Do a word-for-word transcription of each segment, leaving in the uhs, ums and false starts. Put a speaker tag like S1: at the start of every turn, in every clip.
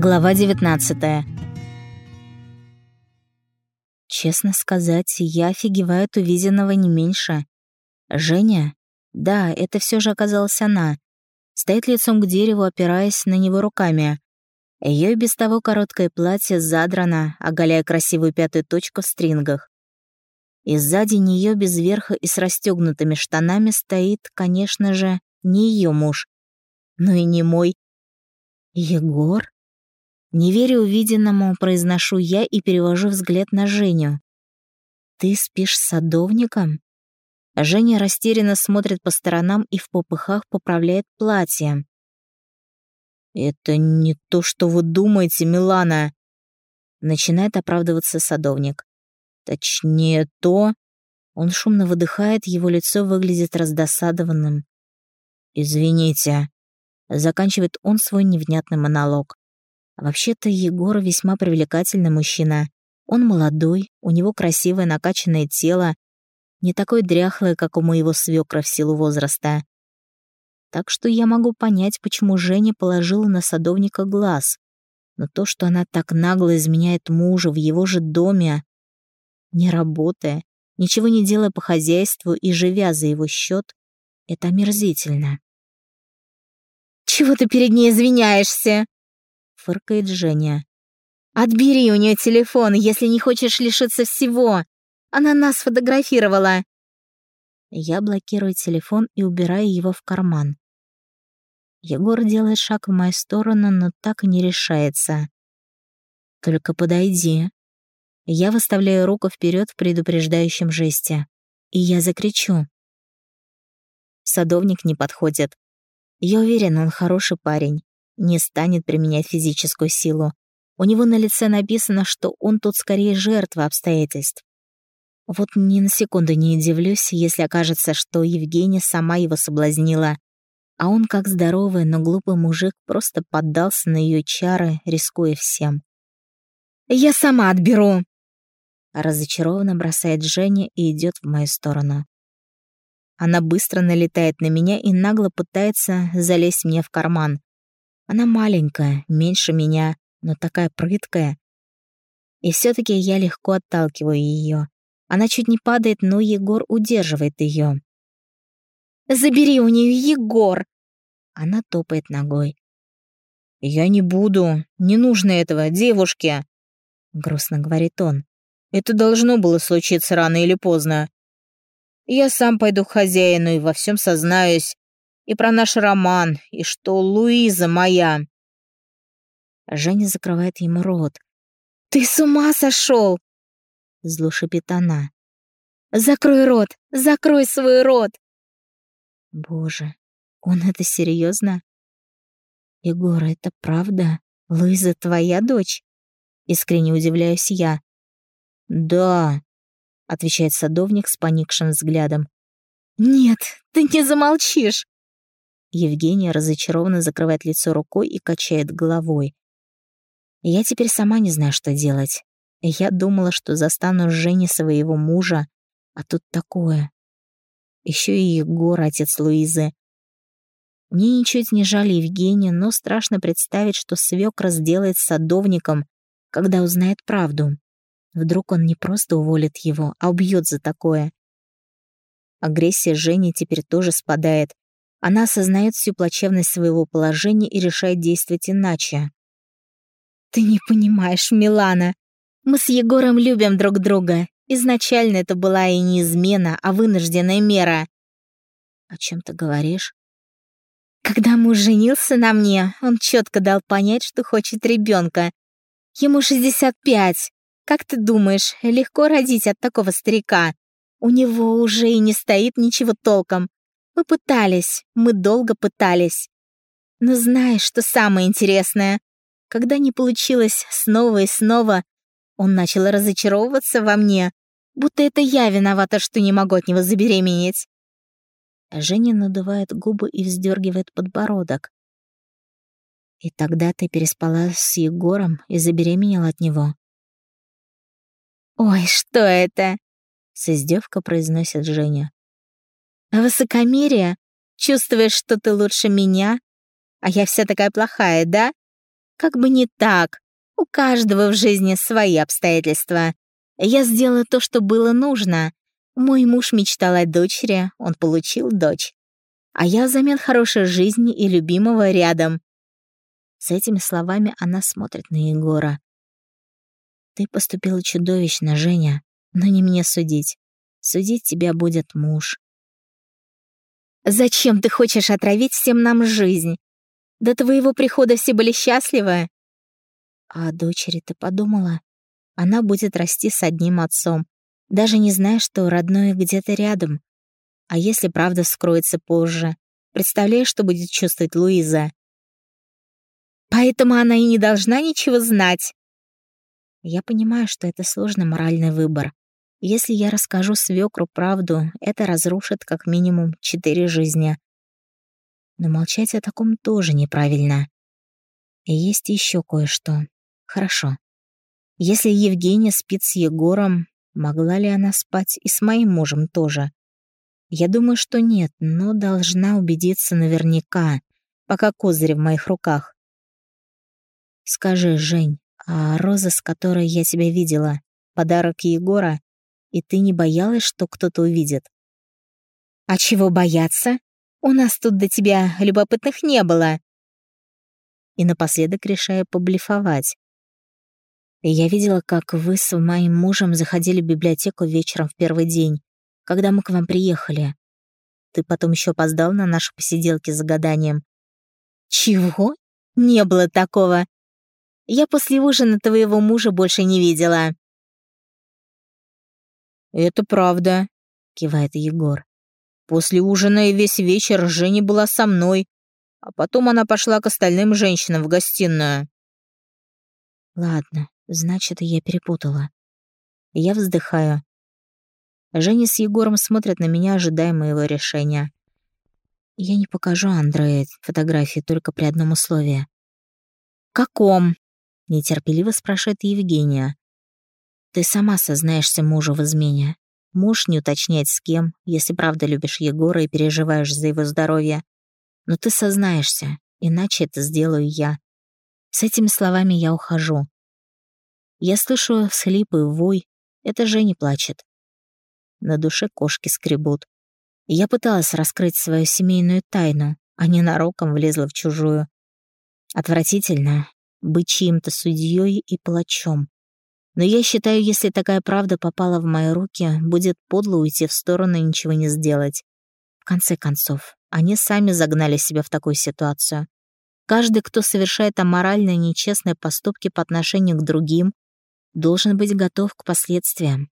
S1: Глава девятнадцатая. Честно сказать, я офигеваю от увиденного не меньше. Женя? Да, это все же оказалась она. Стоит лицом к дереву, опираясь на него руками. Ее и без того короткое платье задрано, оголяя красивую пятую точку в стрингах. И сзади нее без верха и с расстегнутыми штанами стоит, конечно же, не ее муж, но и не мой. Егор? Не веря увиденному, произношу я и перевожу взгляд на Женю. «Ты спишь с садовником?» Женя растерянно смотрит по сторонам и в попыхах поправляет платье. «Это не то, что вы думаете, Милана!» Начинает оправдываться садовник. «Точнее, то...» Он шумно выдыхает, его лицо выглядит раздосадованным. «Извините», — заканчивает он свой невнятный монолог. Вообще-то Егор весьма привлекательный мужчина. Он молодой, у него красивое накачанное тело, не такое дряхлое, как у моего свекра в силу возраста. Так что я могу понять, почему Женя положила на садовника глаз. Но то, что она так нагло изменяет мужа в его же доме, не работая, ничего не делая по хозяйству и живя за его счет, это омерзительно. «Чего ты перед ней извиняешься?» — фыркает Женя. «Отбери у нее телефон, если не хочешь лишиться всего. Она нас фотографировала». Я блокирую телефон и убираю его в карман. Егор делает шаг в мою сторону, но так и не решается. «Только подойди». Я выставляю руку вперед в предупреждающем жесте. И я закричу. Садовник не подходит. Я уверена, он хороший парень. Не станет применять физическую силу. У него на лице написано, что он тут скорее жертва обстоятельств. Вот ни на секунду не удивлюсь, если окажется, что Евгения сама его соблазнила, а он, как здоровый, но глупый мужик, просто поддался на ее чары, рискуя всем. «Я сама отберу!» Разочарованно бросает Женя и идет в мою сторону. Она быстро налетает на меня и нагло пытается залезть мне в карман. Она маленькая, меньше меня, но такая прыткая. И все-таки я легко отталкиваю ее. Она чуть не падает, но Егор удерживает ее. «Забери у нее, Егор!» Она топает ногой. «Я не буду, не нужно этого, девушке!» Грустно говорит он. «Это должно было случиться рано или поздно. Я сам пойду к хозяину и во всем сознаюсь. И про наш роман, и что Луиза моя». Женя закрывает ему рот. «Ты с ума сошел!» Зло шипит она. «Закрой рот! Закрой свой рот!» Боже, он это серьезно? «Егор, это правда? Луиза твоя дочь?» Искренне удивляюсь я. «Да», — отвечает садовник с поникшим взглядом. «Нет, ты не замолчишь!» Евгения разочарованно закрывает лицо рукой и качает головой. Я теперь сама не знаю, что делать. Я думала, что застану Жени своего мужа, а тут такое. Еще и Егор, отец Луизы. Мне ничуть не жаль Евгению, но страшно представить, что свекра сделает с садовником, когда узнает правду. Вдруг он не просто уволит его, а убьет за такое. Агрессия Жени теперь тоже спадает. Она осознает всю плачевность своего положения и решает действовать иначе. «Ты не понимаешь, Милана. Мы с Егором любим друг друга. Изначально это была и не измена, а вынужденная мера». «О чем ты говоришь?» «Когда муж женился на мне, он четко дал понять, что хочет ребенка. Ему шестьдесят пять. Как ты думаешь, легко родить от такого старика? У него уже и не стоит ничего толком. Мы пытались, мы долго пытались. Но знаешь, что самое интересное? Когда не получилось снова и снова, он начал разочаровываться во мне, будто это я виновата, что не могу от него забеременеть». Женя надувает губы и вздергивает подбородок. «И тогда ты переспала с Егором и забеременела от него?» «Ой, что это?» — с издевкой произносит Женя. «Высокомерие? Чувствуешь, что ты лучше меня? А я вся такая плохая, да? Как бы не так. У каждого в жизни свои обстоятельства. Я сделала то, что было нужно. Мой муж мечтал о дочери, он получил дочь. А я взамен хорошей жизни и любимого рядом. С этими словами она смотрит на Егора. Ты поступила чудовищно, Женя, но не мне судить. Судить тебя будет муж. Зачем ты хочешь отравить всем нам жизнь? До твоего прихода все были счастливы. А о дочери ты подумала? Она будет расти с одним отцом, даже не зная, что родной где-то рядом. А если правда вскроется позже? Представляешь, что будет чувствовать Луиза? Поэтому она и не должна ничего знать. Я понимаю, что это сложный моральный выбор. Если я расскажу свекру правду, это разрушит как минимум четыре жизни. Но молчать о таком тоже неправильно. И есть еще кое-что. Хорошо. Если Евгения спит с Егором, могла ли она спать и с моим мужем тоже? Я думаю, что нет, но должна убедиться наверняка, пока козырь в моих руках. Скажи, Жень, а роза, с которой я тебя видела, подарок Егора, и ты не боялась, что кто-то увидит? А чего бояться? У нас тут до тебя любопытных не было. И напоследок решаю поблефовать. Я видела, как вы с моим мужем заходили в библиотеку вечером в первый день, когда мы к вам приехали. Ты потом еще опоздал на наши посиделки с гаданием. Чего? Не было такого. Я после ужина твоего мужа больше не видела. Это правда, кивает Егор. После ужина и весь вечер Женя была со мной, а потом она пошла к остальным женщинам в гостиную. Ладно, значит, я перепутала. Я вздыхаю. Женя с Егором смотрят на меня, ожидая моего решения. Я не покажу Андре фотографии только при одном условии. «Каком?» — нетерпеливо спрашивает Евгения. «Ты сама сознаешься мужу в измене. Муж не уточняет с кем, если правда любишь Егора и переживаешь за его здоровье. Но ты сознаешься, иначе это сделаю я». С этими словами я ухожу. Я слышу всхлипы и вой. Это Женя плачет. На душе кошки скребут. Я пыталась раскрыть свою семейную тайну, а ненароком влезла в чужую. Отвратительно быть чьим-то судьей и палачом. Но я считаю, если такая правда попала в мои руки, будет подло уйти в сторону и ничего не сделать. В конце концов, они сами загнали себя в такую ситуацию. Каждый, кто совершает аморальные, нечестные поступки по отношению к другим, должен быть готов к последствиям.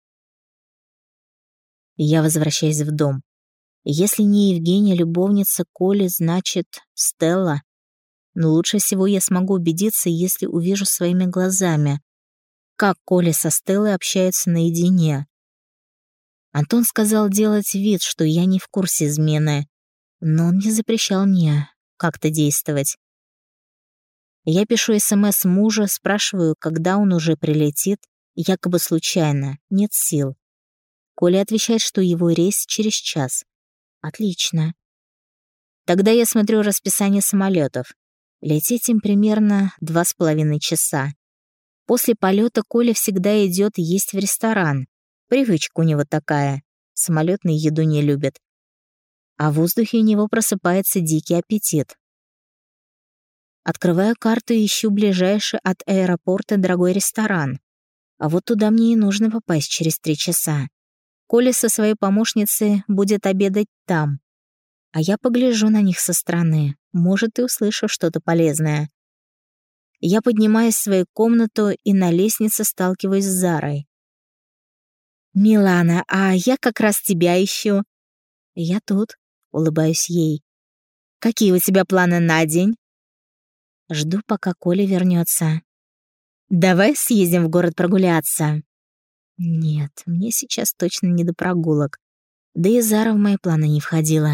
S1: Я возвращаюсь в дом. Если не Евгения любовница Коли, значит, Стелла. Но лучше всего я смогу убедиться, если увижу своими глазами, как Коля со Стеллой общаются наедине. Антон сказал делать вид, что я не в курсе измены, но он не запрещал мне как-то действовать. Я пишу СМС мужу, спрашиваю, когда он уже прилетит, якобы случайно, нет сил. Коля отвечает, что его рейс через час. Отлично. Тогда я смотрю расписание самолетов. Лететь им примерно два с половиной часа. После полета Коля всегда идет есть в ресторан. Привычка у него такая. Самолетную еду не любит. А в воздухе у него просыпается дикий аппетит. Открываю карту и ищу ближайший от аэропорта дорогой ресторан. А вот туда мне и нужно попасть через три часа. Коля со своей помощницей будет обедать там. А я погляжу на них со стороны. Может, и услышу что-то полезное. Я поднимаюсь в свою комнату и на лестнице сталкиваюсь с Зарой. «Милана, а я как раз тебя ищу». «Я тут», — улыбаюсь ей. «Какие у тебя планы на день?» Жду, пока Коля вернется. «Давай съездим в город прогуляться». Нет, мне сейчас точно не до прогулок. Да и Зара в мои планы не входила.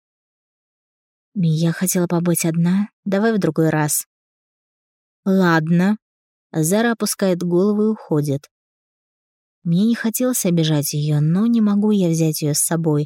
S1: Я хотела побыть одна, давай в другой раз. Ладно. Зара опускает голову и уходит. Мне не хотелось обижать ее, но не могу я взять ее с собой.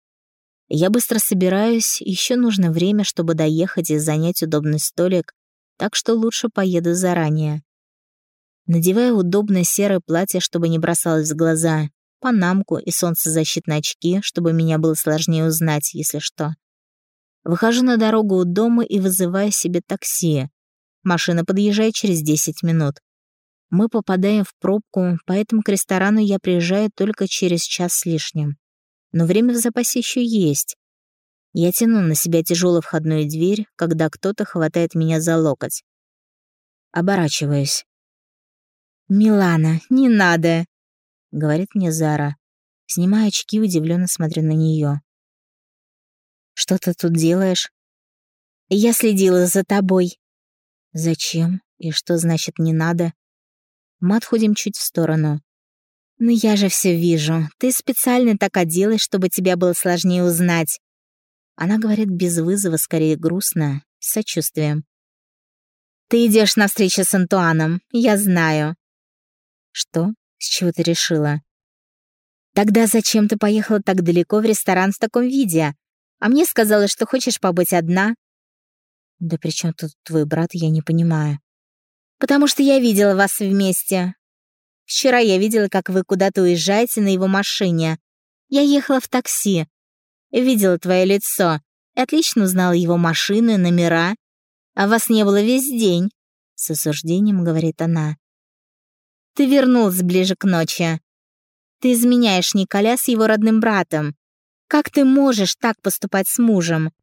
S1: Я быстро собираюсь, еще нужно время, чтобы доехать и занять удобный столик. так что лучше поеду заранее. Надеваю удобное серое платье, чтобы не бросалось в глаза, панамку и солнцезащитные очки, чтобы меня было сложнее узнать, если что. Выхожу на дорогу у дома и вызываю себе такси. Машина подъезжает через десять минут. Мы попадаем в пробку, поэтому к ресторану я приезжаю только через час с лишним. Но время в запасе еще есть. Я тяну на себя тяжелую входную дверь, когда кто-то хватает меня за локоть. Оборачиваюсь. «Милана, не надо!» — говорит мне Зара. Снимаю очки, удивленно смотрю на нее. «Что ты тут делаешь?» «Я следила за тобой». «Зачем? И что значит «не надо»?» Мы отходим чуть в сторону. «Ну я же все вижу. Ты специально так оделась, чтобы тебя было сложнее узнать». Она говорит без вызова, скорее грустно, с сочувствием. «Ты идешь на встречу с Антуаном, я знаю». «Что? С чего ты решила?» «Тогда зачем ты поехала так далеко в ресторан в таком виде? А мне сказала, что хочешь побыть одна». «Да при чем тут твой брат, я не понимаю». «Потому что я видела вас вместе. Вчера я видела, как вы куда-то уезжаете на его машине. Я ехала в такси. Видела твое лицо. И отлично узнала его машины, номера. А вас не было весь день», — с осуждением говорит она. «Ты вернулась ближе к ночи. Ты изменяешь Николя с его родным братом. Как ты можешь так поступать с мужем?»